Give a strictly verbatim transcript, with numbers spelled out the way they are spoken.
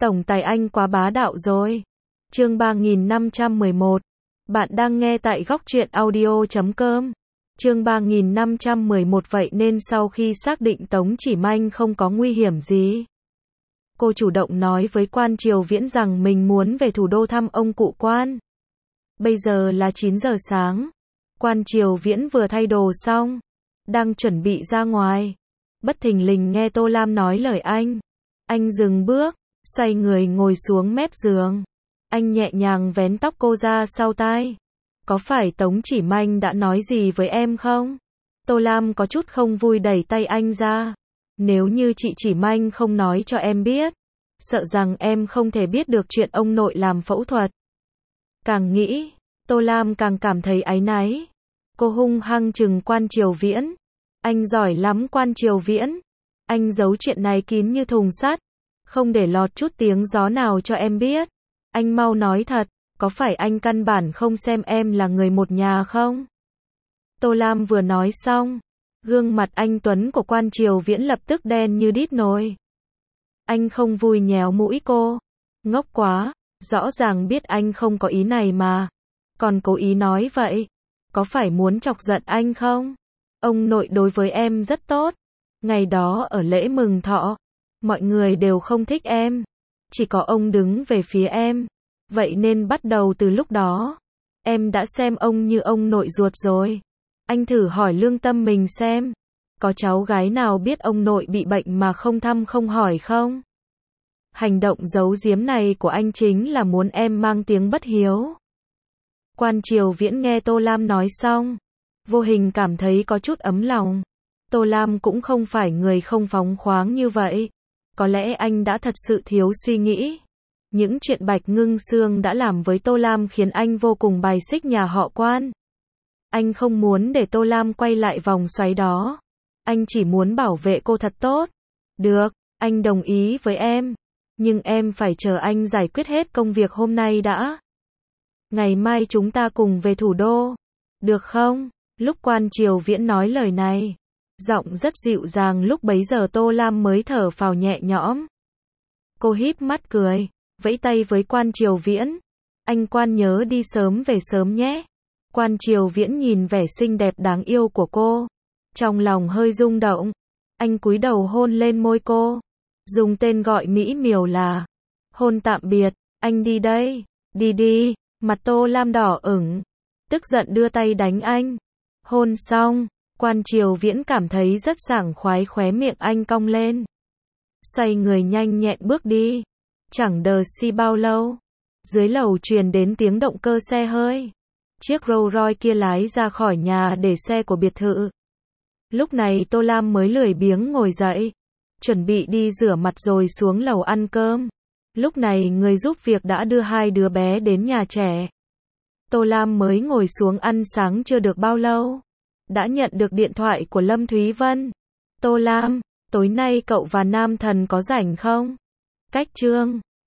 Tổng tài anh quá bá đạo rồi. Chương ba nghìn năm trăm mười một. Bạn đang nghe tại góc truyện audio chấm com. Chương ba nghìn năm trăm mười một. Vậy nên sau khi xác định Tống Chỉ Manh không có nguy hiểm gì, cô chủ động nói với Quan Triều Viễn rằng mình muốn về thủ đô thăm ông cụ Quan. Bây giờ là chín giờ sáng. Quan Triều Viễn vừa thay đồ xong, đang chuẩn bị ra ngoài. Bất thình lình nghe Tô Lam nói lời anh. Anh dừng bước, xoay người ngồi xuống mép giường. Anh nhẹ nhàng vén tóc cô ra sau tai. Có phải Tống Chỉ Manh đã nói gì với em không? Tô Lam có chút không vui đẩy tay anh ra. Nếu như chị Chỉ Manh không nói cho em biết, sợ rằng em không thể biết được chuyện ông nội làm phẫu thuật. Càng nghĩ, Tô Lam càng cảm thấy áy náy. Cô hung hăng chừng Quan Triều Viễn. Anh giỏi lắm Quan Triều Viễn. Anh giấu chuyện này kín như thùng sắt, không để lọt chút tiếng gió nào cho em biết. Anh mau nói thật, có phải anh căn bản không xem em là người một nhà không? Tô Lam vừa nói xong, gương mặt anh tuấn của Quan Triều Viễn lập tức đen như đít nồi. Anh không vui nhéo mũi cô. Ngốc quá, rõ ràng biết anh không có ý này mà, còn cố ý nói vậy. Có phải muốn chọc giận anh không? Ông nội đối với em rất tốt. Ngày đó ở lễ mừng thọ, mọi người đều không thích em, chỉ có ông đứng về phía em. Vậy nên bắt đầu từ lúc đó, em đã xem ông như ông nội ruột rồi. Anh thử hỏi lương tâm mình xem, có cháu gái nào biết ông nội bị bệnh mà không thăm không hỏi không? Hành động giấu giếm này của anh chính là muốn em mang tiếng bất hiếu. Quan Triều Viễn nghe Tô Lam nói xong, vô hình cảm thấy có chút ấm lòng. Tô Lam cũng không phải người không phóng khoáng như vậy. Có lẽ anh đã thật sự thiếu suy nghĩ. Những chuyện Bạch Ngưng Sương đã làm với Tô Lam khiến anh vô cùng bài xích nhà họ Quan. Anh không muốn để Tô Lam quay lại vòng xoáy đó. Anh chỉ muốn bảo vệ cô thật tốt. Được, anh đồng ý với em. Nhưng em phải chờ anh giải quyết hết công việc hôm nay đã. Ngày mai chúng ta cùng về thủ đô. Được không? Lúc Quan Triều Viễn nói lời này, giọng rất dịu dàng, lúc bấy giờ Tô Lam mới thở phào nhẹ nhõm. Cô híp mắt cười, vẫy tay với Quan Triều Viễn. Anh Quan nhớ đi sớm về sớm nhé. Quan Triều Viễn nhìn vẻ xinh đẹp đáng yêu của cô, trong lòng hơi rung động. Anh cúi đầu hôn lên môi cô, dùng tên gọi mỹ miều là hôn tạm biệt. Anh đi đây, đi đi. Mặt Tô Lam đỏ ửng, tức giận đưa tay đánh anh. Hôn xong, Quan Triều Viễn cảm thấy rất sảng khoái, khóe miệng anh cong lên. Xoay người nhanh nhẹn bước đi. Chẳng đờ si bao lâu, dưới lầu truyền đến tiếng động cơ xe hơi. Chiếc Rolls Royce kia lái ra khỏi nhà để xe của biệt thự. Lúc này Tô Lam mới lười biếng ngồi dậy, chuẩn bị đi rửa mặt rồi xuống lầu ăn cơm. Lúc này người giúp việc đã đưa hai đứa bé đến nhà trẻ. Tô Lam mới ngồi xuống ăn sáng chưa được bao lâu, đã nhận được điện thoại của Lâm Thúy Vân. Tô Lam, tối nay cậu và Nam Thần có rảnh không? Cách chương